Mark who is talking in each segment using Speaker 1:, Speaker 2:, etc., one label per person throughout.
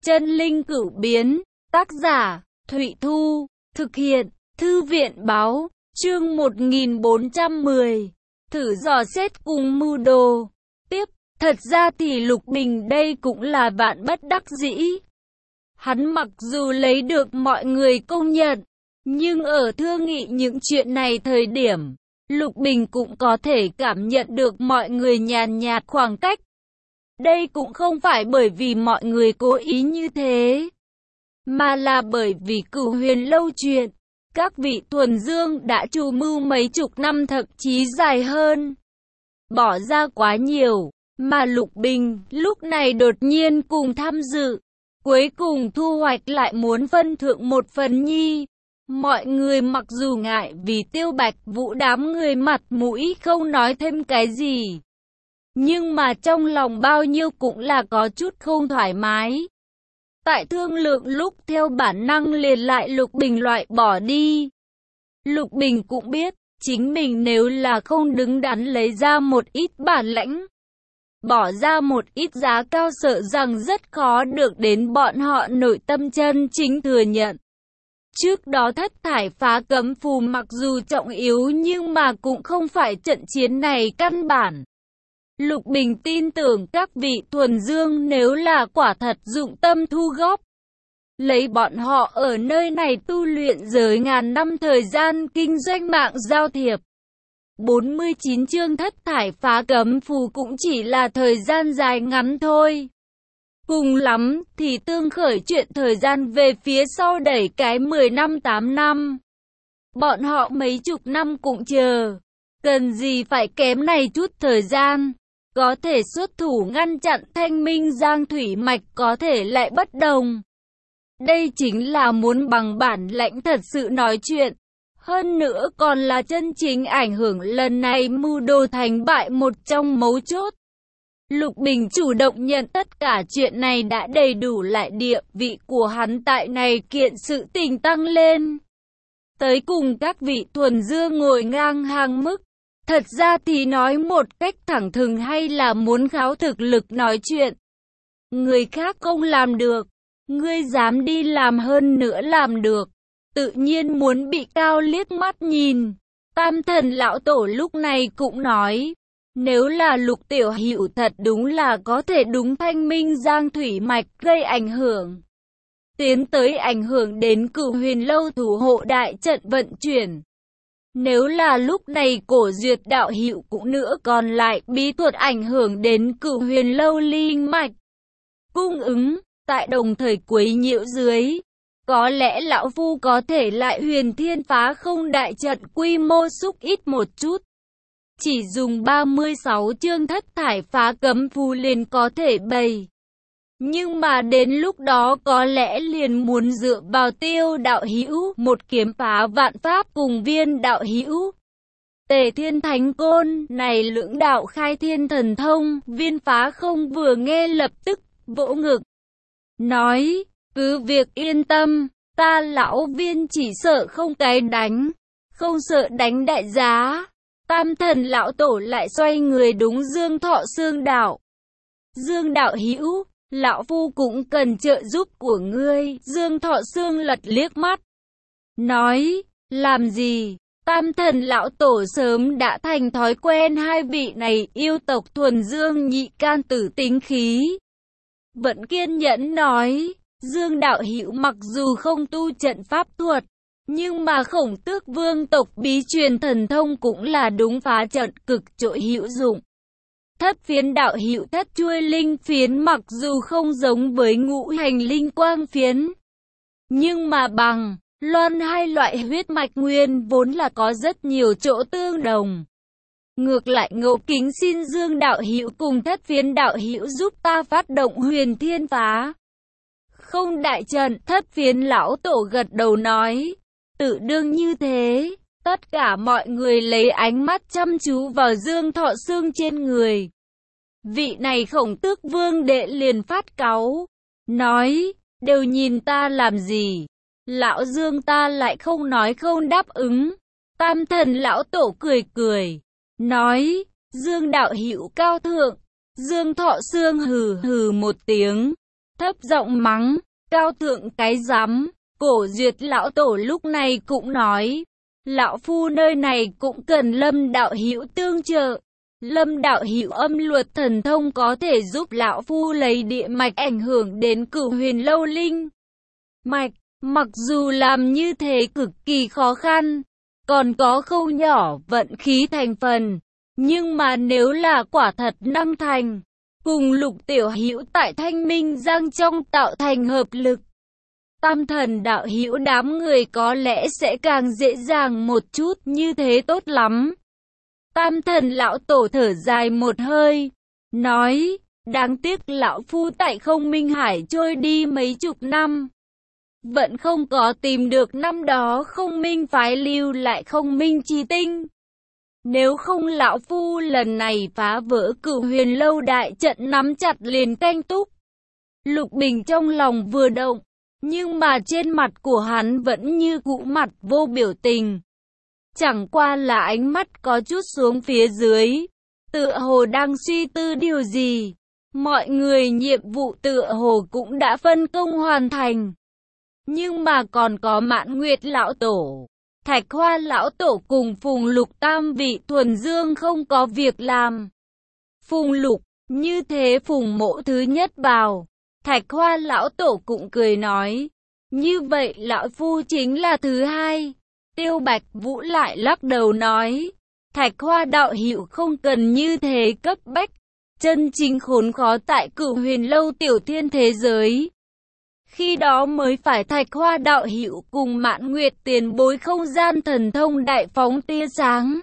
Speaker 1: Chân linh cửu biến, tác giả, Thụy Thu, thực hiện, Thư viện báo, chương 1410, thử dò xét cùng mưu đồ. Tiếp, thật ra thì Lục Bình đây cũng là vạn bất đắc dĩ. Hắn mặc dù lấy được mọi người công nhận, nhưng ở thương nghị những chuyện này thời điểm, Lục Bình cũng có thể cảm nhận được mọi người nhàn nhạt khoảng cách. Đây cũng không phải bởi vì mọi người cố ý như thế, mà là bởi vì Cửu Huyền lâu chuyện, các vị thuần dương đã chủ mưu mấy chục năm thậm chí dài hơn, bỏ ra quá nhiều, mà Lục Bình lúc này đột nhiên cùng tham dự, cuối cùng thu hoạch lại muốn phân thượng một phần nhi. Mọi người mặc dù ngại vì Tiêu Bạch Vũ đám người mặt mũi không nói thêm cái gì, nhưng mà trong lòng bao nhiêu cũng là có chút không thoải mái. Tại thương lượng lúc theo bản năng liền lại Lục Bình loại bỏ đi. Lục Bình cũng biết, chính mình nếu là không đứng đắn lấy ra một ít bản lãnh, bỏ ra một ít giá cao sợ rằng rất khó được đến bọn họ nội tâm chân chính thừa nhận. Trước đó thất thải phá cấm phù mặc dù trọng yếu nhưng mà cũng không phải trận chiến này căn bản. Lục Bình tin tưởng các vị thuần dương nếu là quả thật dụng tâm thu góp, lấy bọn họ ở nơi này tu luyện giới ngàn năm thời gian kinh doanh mạng giao thiệp. 49 chương thất thải phá cấm phù cũng chỉ là thời gian dài ngắn thôi. Cùng lắm thì tương khởi chuyện thời gian về phía sau đẩy cái 10 năm 8 năm. Bọn họ mấy chục năm cũng chờ, cần gì phải kém này chút thời gian. Có thể xuất thủ ngăn chặn Thanh Minh Giang Thủy Mạch có thể lại bất đồng. Đây chính là muốn bằng bản lãnh thật sự nói chuyện. Hơn nữa còn là chân chính ảnh hưởng lần này mưu đồ thành bại một trong mấu chốt. Lục Bình chủ động nhận tất cả chuyện này đã đầy đủ lại địa vị của hắn tại này kiện sự tình tăng lên. Tới cùng các vị thuần dương ngồi ngang hàng mức. Thật ra thì nói một cách thẳng thừng hay là muốn kháo thực lực nói chuyện. Người khác không làm được, ngươi dám đi làm hơn nữa làm được, tự nhiên muốn bị cao liếc mắt nhìn. Tam thần lão tổ lúc này cũng nói, nếu là Lục tiểu hữu thật đúng là có thể đúng Thanh Minh Giang Thủy Mạch gây ảnh hưởng. Tiến tới ảnh hưởng đến Cửu Huyền lâu thủ hộ đại trận vận chuyển. Nếu là lúc này Cổ Duyệt đạo hữu cũng nữa còn lại bí thuật ảnh hưởng đến Cửu Huyền lâu linh mạch cung ứng, tại đồng thời quấy nhiễu dưới, có lẽ lão phu có thể lại huyền thiên phá không đại trận quy mô xúc ít một chút. Chỉ dùng 36 chương thất thải phá cấm phù liền có thể bày. Nhưng mà đến lúc đó có lẽ liền muốn dựa vào Tiêu đạo hữu một kiếm phá vạn pháp cùng Viên đạo hữu Tề Thiên Thánh Côn này lưỡng đạo khai thiên thần thông. Viên phá không vừa nghe lập tức vỗ ngực, nói, cứ việc yên tâm, ta lão Viên chỉ sợ không cái đánh, không sợ đánh đại giá. Tam thần lão tổ lại xoay người đúng Dương Thọ Xương đạo. Dương đạo hữu, lão phu cũng cần trợ giúp của ngươi. Dương Thọ Xương lật liếc mắt, nói, làm gì? Tam thần lão tổ sớm đã thành thói quen hai vị này yêu tộc thuần dương nhị can tử tính khí. Vẫn kiên nhẫn nói, Dương đạo hữu mặc dù không tu trận pháp thuật, nhưng mà Khổng Tước vương tộc bí truyền thần thông cũng là đúng phá trận cực trội hữu dụng. Thất phiến đạo hữu thất chuôi linh phiến mặc dù không giống với ngũ hành linh quang phiến, nhưng mà bằng loan hai loại huyết mạch nguyên vốn là có rất nhiều chỗ tương đồng. Ngược lại Ngộ kính xin Dương đạo hữu cùng thất phiến đạo hữu giúp ta phát động huyền thiên phá không đại trận. Thất phiến lão tổ gật đầu nói, tự đương như thế. Tất cả mọi người lấy ánh mắt chăm chú vào Dương Thọ Xương trên người. Vị này Khổng Tước vương đệ liền phát cáu, nói, đều nhìn ta làm gì? Lão Dương ta lại không nói không đáp ứng. Tam thần lão tổ cười cười, nói, Dương đạo hữu cao thượng. Dương Thọ Xương hừ hừ một tiếng, thấp giọng mắng, cao thượng cái rắm. Cổ Duyệt lão tổ lúc này cũng nói, lão phu nơi này cũng cần Lâm đạo hữu tương trợ. Lâm đạo hữu âm luật thần thông có thể giúp lão phu lấy địa mạch ảnh hưởng đến Cửu Huyền Lâu linh mạch. Mặc dù làm như thế cực kỳ khó khăn, còn có khâu nhỏ vận khí thành phần, nhưng mà nếu là quả thật năng thành, cùng Lục tiểu hữu tại Thanh Minh Giang trong tạo thành hợp lực, Tam Thần đạo hữu đám người có lẽ sẽ càng dễ dàng một chút, như thế tốt lắm. Tam Thần lão tổ thở dài một hơi, nói, đáng tiếc lão phu tại Không Minh Hải trôi đi mấy chục năm, vẫn không có tìm được năm đó Không Minh phái lưu lại Không Minh chi tinh. Nếu không lão phu lần này phá vỡ Cửu Huyền Lâu đại trận nắm chặt liền canh túc. Lục Bình trong lòng vừa động, nhưng mà trên mặt của hắn vẫn như cũ mặt vô biểu tình. Chẳng qua là ánh mắt có chút xuống phía dưới, tựa hồ đang suy tư điều gì. Mọi người nhiệm vụ tựa hồ cũng đã phân công hoàn thành. Nhưng mà còn có Mãn Nguyệt lão tổ, Thạch Hoa lão tổ cùng Phùng Lục tam vị thuần dương không có việc làm. Phùng Lục, như thế Phùng Mỗ thứ nhất vào. Thạch Hoa lão tổ cũng cười nói, như vậy lão phu chính là thứ hai. Tiêu Bạch Vũ lại lắc đầu nói, Thạch Hoa đạo hữu không cần như thế cấp bách, chân chính khốn khó tại Cửu Huyền Lâu tiểu thiên thế giới. Khi đó mới phải Thạch Hoa đạo hữu cùng Mãn Nguyệt tiền bối không gian thần thông đại phóng tia sáng.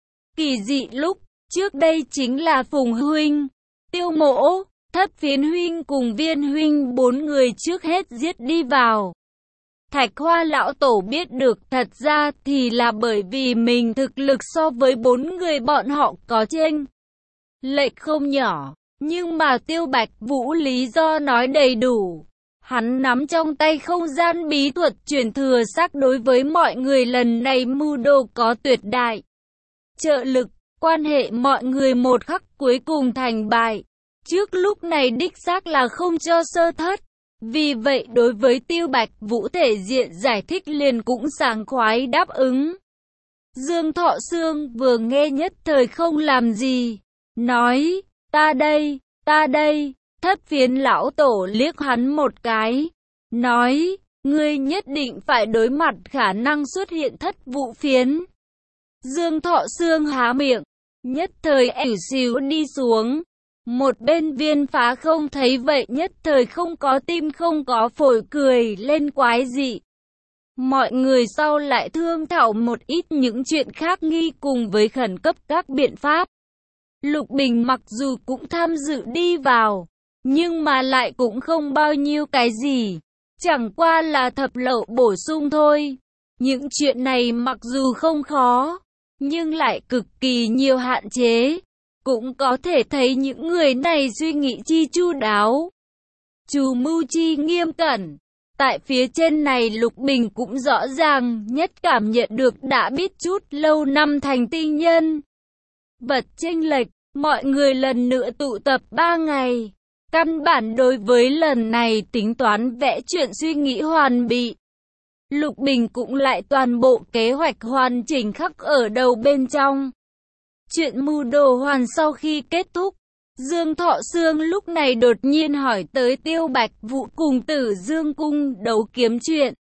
Speaker 1: Kỳ dị lúc trước đây chính là Phùng huynh, Tiêu Mỗ, Thất Phiến huynh cùng Viên huynh bốn người trước hết giết đi vào. Thạch Hoa lão tổ biết được thật ra thì là bởi vì mình thực lực so với bốn người bọn họ có chênh lệch không nhỏ, nhưng mà Tiêu Bạch Vũ lý do nói đầy đủ. Hắn nắm trong tay không gian bí thuật truyền thừa xác đối với mọi người lần này mưu đồ có tuyệt đại trợ lực, quan hệ mọi người một khắc cuối cùng thành bại. Trước lúc này đích xác là không cho sơ thất. Vì vậy đối với Tiêu Bạch Vũ thể diện giải thích liền cũng sảng khoái đáp ứng. Dương Thọ Sương vừa nghe nhất thời không làm gì, nói, ta đây. Thất Phiến lão tổ liếc hắn một cái, nói, ngươi nhất định phải đối mặt khả năng xuất hiện thất vụ phiến. Dương Thọ Sương há miệng, nhất thời ẻo xíu đi xuống. Một bên Viên Phá không thấy vậy nhất thời không có tim không có phổi cười lên quái dị. Mọi người sau lại thương thảo một ít những chuyện khác nghi cùng với khẩn cấp các biện pháp. Lục Bình mặc dù cũng tham dự đi vào, nhưng mà lại cũng không bao nhiêu cái gì, chẳng qua là thập lậu bổ sung thôi. Những chuyện này mặc dù không khó, nhưng lại cực kỳ nhiều hạn chế. Cũng có thể thấy những người này suy nghĩ chi chu đáo, chủ mưu chi nghiêm cẩn. Tại phía trên này Lục Bình cũng rõ ràng nhất cảm nhận được đã biết chút lâu năm thành tinh nhân vật chênh lệch. Mọi người lần nữa tụ tập 3 ngày. Căn bản đối với lần này tính toán vẽ chuyện suy nghĩ hoàn bị. Lục Bình cũng lại toàn bộ kế hoạch hoàn chỉnh khắc ở đầu bên trong. Chuyện mưu đồ hoàn sau khi kết thúc, Dương Thọ Sương lúc này đột nhiên hỏi tới Tiêu Bạch Vũ cùng Tử Dương Cung đấu kiếm chuyện.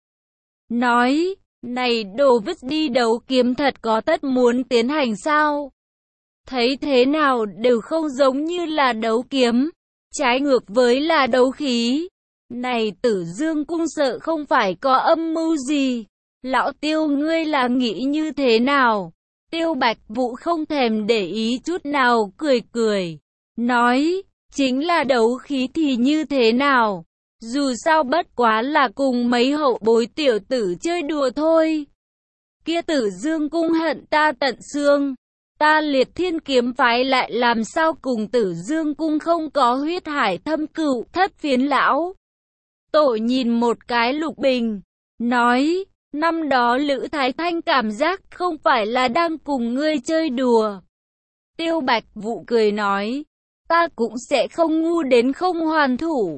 Speaker 1: Nói, này đồ vứt đi đấu kiếm thật có tất muốn tiến hành sao? Thấy thế nào đều không giống như là đấu kiếm, trái ngược với là đấu khí. Này Tử Dương Cung sợ không phải có âm mưu gì. Lão Tiêu ngươi là nghĩ như thế nào? Tiêu Bạch Vũ không thèm để ý chút nào, cười, nói, chính là đấu khí thì như thế nào, dù sao bất quá là cùng mấy hậu bối tiểu tử chơi đùa thôi. Kia Tử Dương Cung hận ta tận xương, ta Liệt Thiên kiếm phái lại làm sao cùng Tử Dương Cung không có huyết hải thâm cửu. Thất Phiến lão tổ nhìn một cái Lục Bình, nói, năm đó Lữ Thái Thanh cảm giác không phải là đang cùng ngươi chơi đùa. Tiêu Bạch Vũ cười nói, ta cũng sẽ không ngu đến không hoàn thủ.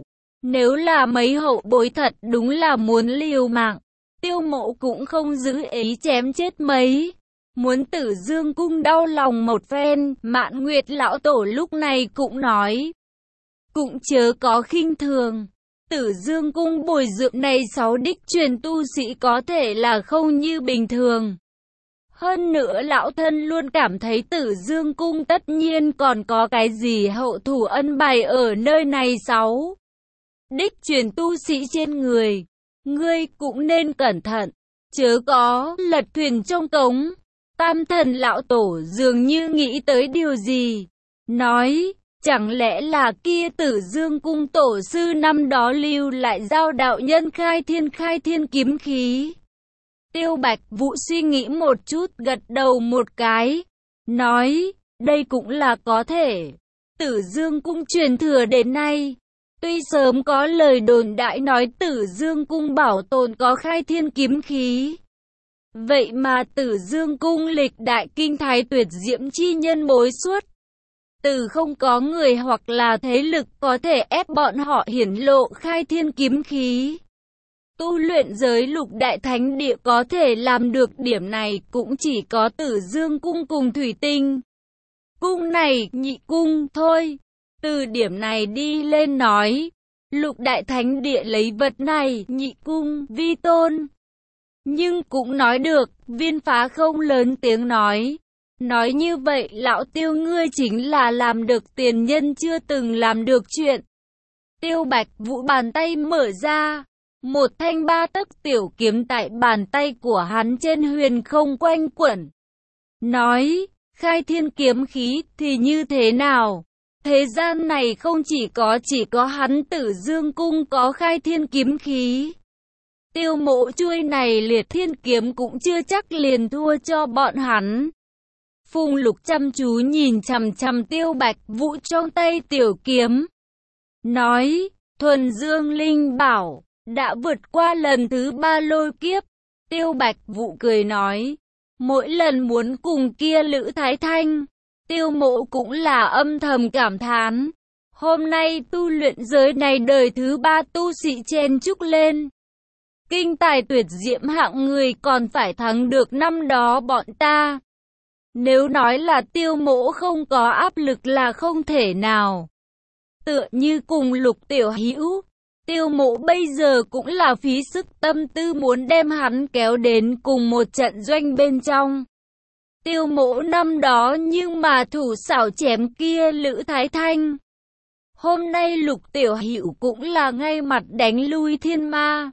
Speaker 1: Nếu là mấy hậu bối thật đúng là muốn liều mạng, Tiêu Mộ cũng không giữ ý chém chết mấy. Muốn Tử Dương Cung đau lòng một phen, Mạn Nguyệt lão tổ lúc này cũng nói. Cũng chớ có khinh thường. Tử Dương Cung bồi dưỡng này 6 đích truyền tu sĩ có thể là không như bình thường. Hơn nữa lão thân luôn cảm thấy Tử Dương Cung tất nhiên còn có cái gì hậu thủ ân bày ở nơi này 6 đích truyền tu sĩ trên người. Ngươi cũng nên cẩn thận, chớ có lật thuyền trong cống. Tam thần lão tổ dường như nghĩ tới điều gì, nói, chẳng lẽ là kia Tử Dương Cung tổ sư năm đó lưu lại giao đạo nhân khai thiên kiếm khí. Tiêu Bạch Vũ suy nghĩ một chút, gật đầu một cái, nói, đây cũng là có thể. Tử Dương Cung truyền thừa đến nay, tuy sớm có lời đồn đại nói Tử Dương Cung bảo tồn có khai thiên kiếm khí. Vậy mà Tử Dương Cung lịch đại kinh thái tuyệt diễm chi nhân bối suốt. Từ không có người hoặc là thế lực có thể ép bọn họ hiển lộ khai thiên kiếm khí. Tu luyện giới lục đại thánh địa có thể làm được điểm này cũng chỉ có Tử Dương Cung cùng Thủy Tinh Cung này, nhị cung thôi. Từ điểm này đi lên nói, lục đại thánh địa lấy vật này, nhị cung, vi tôn. Nhưng cũng nói được, Viên Phá không lớn tiếng nói. Nói như vậy, lão Tiêu ngươi chính là làm được tiền nhân chưa từng làm được chuyện. Tiêu Bạch Vũ bàn tay mở ra. Một thanh 3 tấc tiểu kiếm tại bàn tay của hắn trên huyền không quanh quẩn. Nói, khai thiên kiếm khí thì như thế nào? Thế gian này không chỉ có hắn Tử Dương Cung có khai thiên kiếm khí. Tiêu Mộ chuôi này liệt thiên kiếm cũng chưa chắc liền thua cho bọn hắn. Phùng Lục chăm chú nhìn chằm chằm Tiêu Bạch Vũ trong tay tiểu kiếm. Nói, thuần dương linh bảo, đã vượt qua lần thứ 3 lôi kiếp. Tiêu Bạch Vũ cười nói, mỗi lần muốn cùng kia Lữ Thái Thanh, Tiêu Mộ cũng là âm thầm cảm thán. Hôm nay tu luyện giới này đời thứ 3 tu sĩ chen chúc lên. Kinh tài tuyệt diễm hạng người còn phải thắng được năm đó bọn ta. Nếu nói là Tiêu Mộ không có áp lực là không thể nào. Tựa như cùng Lục Tiểu Hữu, Tiêu Mộ bây giờ cũng là phí sức tâm tư muốn đem hắn kéo đến cùng một trận doanh bên trong. Tiêu Mộ năm đó nhưng mà thủ xảo chém kia Lữ Thái Thanh. Hôm nay Lục Tiểu Hữu cũng là ngay mặt đánh lui thiên ma.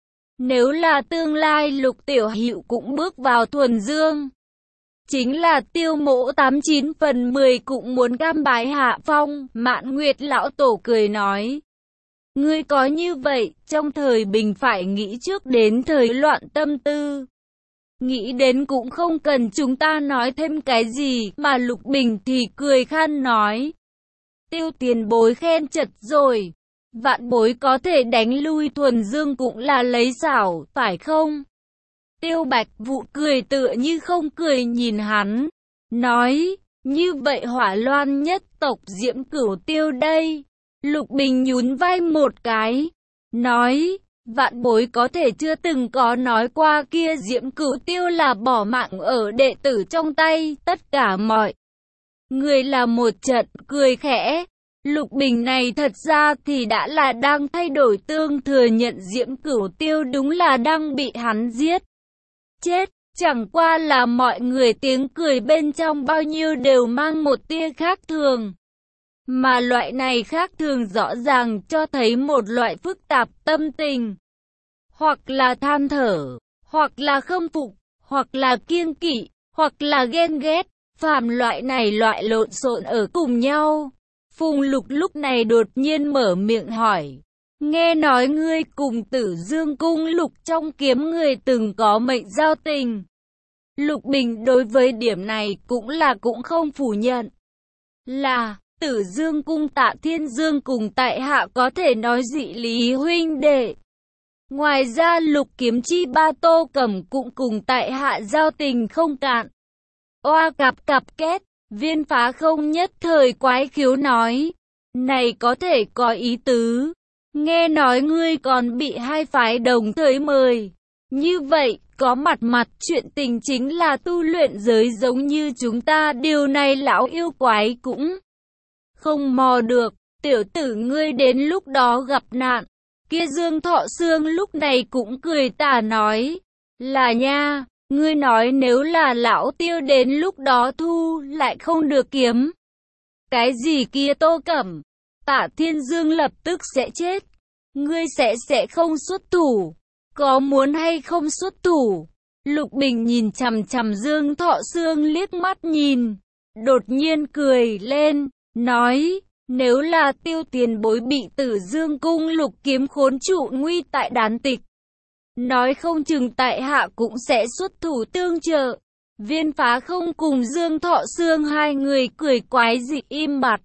Speaker 1: Nếu là tương lai Lục Tiểu Hữu cũng bước vào thuần dương, chính là Tiêu Mộ 89 phần 10 cũng muốn cam bái hạ phong. Mạn Nguyệt lão tổ cười nói, ngươi có như vậy, trong thời bình phải nghĩ trước đến thời loạn tâm tư. Nghĩ đến cũng không cần chúng ta nói thêm cái gì, mà Lục Bình thì cười khan nói. Tiêu tiền bối khen chật rồi, vạn bối có thể đánh lui thuần dương cũng là lấy xảo, phải không? Tiêu Bạch Vũ cười tựa như không cười nhìn hắn, nói, như vậy Hỏa Loan nhất tộc Diễm Cửu Tiêu đây. Lục Bình nhún vai một cái, nói, vạn bối có thể chưa từng có nói qua kia Diễm Cửu Tiêu là bỏ mạng ở đệ tử trong tay, tất cả mọi người là một trận cười khẽ. Lục Bình này thật ra thì đã là đang thay đổi tương thừa nhận Diễm Cửu Tiêu đúng là đang bị hắn giết chết, chẳng qua là mọi người tiếng cười bên trong bao nhiêu đều mang một tia khác thường. Mà loại này khác thường rõ ràng cho thấy một loại phức tạp tâm tình. Hoặc là than thở, hoặc là khâm phục, hoặc là kiêng kỵ, hoặc là ghen ghét. Phàm loại này loại lộn xộn ở cùng nhau. Phùng Lục lúc này đột nhiên mở miệng hỏi. Nghe nói ngươi cùng Tử Dương Cung Lục trong kiếm người từng có mệnh giao tình. Lục Bình đối với điểm này cũng không phủ nhận. Là Tử Dương Cung Tạ Thiên Dương cùng tại hạ có thể nói dị lý huynh đệ. Ngoài ra Lục Kiếm Chi Ba Tô Cẩm cũng cùng tại hạ giao tình không cạn. Oa cặp kết, Viên Phá không nhất thời quái khiếu nói. Này có thể có ý tứ. Nghe nói ngươi còn bị hai phái đồng thời mời. Như vậy, có mặt chuyện tình chính là tu luyện giới giống như chúng ta, điều này lão yêu quái cũng không mò được. Tiểu tử ngươi đến lúc đó gặp nạn. Kia Dương Thọ Sương lúc này cũng cười tà nói, là nha, ngươi nói nếu là lão Tiêu đến lúc đó thu lại không được kiếm. Cái gì kia Tô Cẩm, Tạ Thiên Dương lập tức sẽ chết. Ngươi sẽ không xuất thủ. Có muốn hay không xuất thủ? Lục Bình nhìn chằm chằm Dương Thọ Sương liếc mắt nhìn, đột nhiên cười lên, nói, nếu là Tiêu tiền bối bị Tử Dương cung lục kiếm khốn trụ nguy tại đán tịch, nói không chừng tại hạ cũng sẽ xuất thủ tương trợ. Viên Phá Không cùng Dương Thọ Sương hai người cười quái dị im bặt.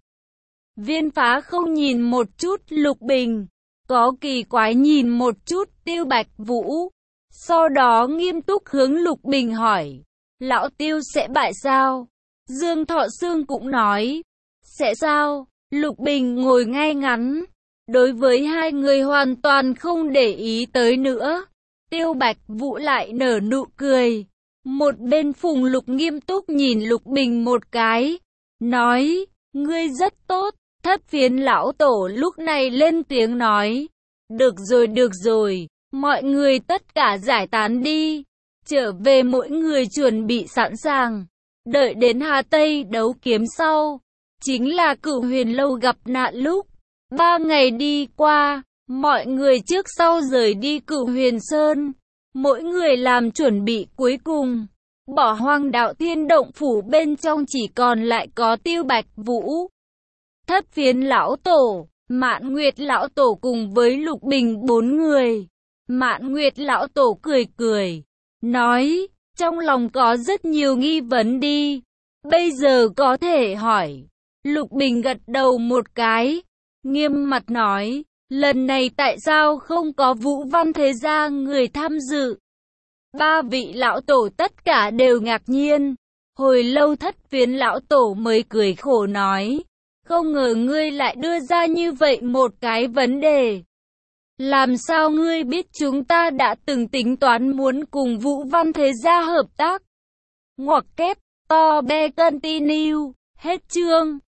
Speaker 1: Viên Phá Không nhìn một chút Lục Bình, có kỳ quái nhìn một chút Tiêu Bạch Vũ, sau đó nghiêm túc hướng Lục Bình hỏi, lão Tiêu sẽ bại sao? Dương Thọ Sương cũng nói, sẽ sao? Lục Bình ngồi ngay ngắn, đối với hai người hoàn toàn không để ý tới nữa. Tiêu Bạch Vũ lại nở nụ cười. Một bên Phùng Lục nghiêm túc nhìn Lục Bình một cái, nói, ngươi rất tốt. Thất Phiến lão tổ lúc này lên tiếng nói, được rồi, mọi người tất cả giải tán đi, trở về mỗi người chuẩn bị sẵn sàng, đợi đến Hà Tây đấu kiếm sau, chính là Cửu Huyền lâu gặp nạn lúc. 3 ngày đi qua, mọi người trước sau rời đi Cửu Huyền Sơn, mỗi người làm chuẩn bị cuối cùng, bỏ hoang Đạo Thiên động phủ, bên trong chỉ còn lại có Tiêu Bạch Vũ, Thất Phiến lão tổ, Mạn Nguyệt lão tổ cùng với Lục Bình 4 người. Mạn Nguyệt lão tổ cười, nói, trong lòng có rất nhiều nghi vấn đi, bây giờ có thể hỏi. Lục Bình gật đầu một cái, nghiêm mặt nói, lần này tại sao không có Vũ Văn thế gia người tham dự? 3 vị lão tổ tất cả đều ngạc nhiên. Hồi lâu Thất Phiến lão tổ mới cười khổ nói, không ngờ ngươi lại đưa ra như vậy một cái vấn đề. Làm sao ngươi biết chúng ta đã từng tính toán muốn cùng Vũ Văn thế gia hợp tác? Ngoặc kép, to be continue, hết chương.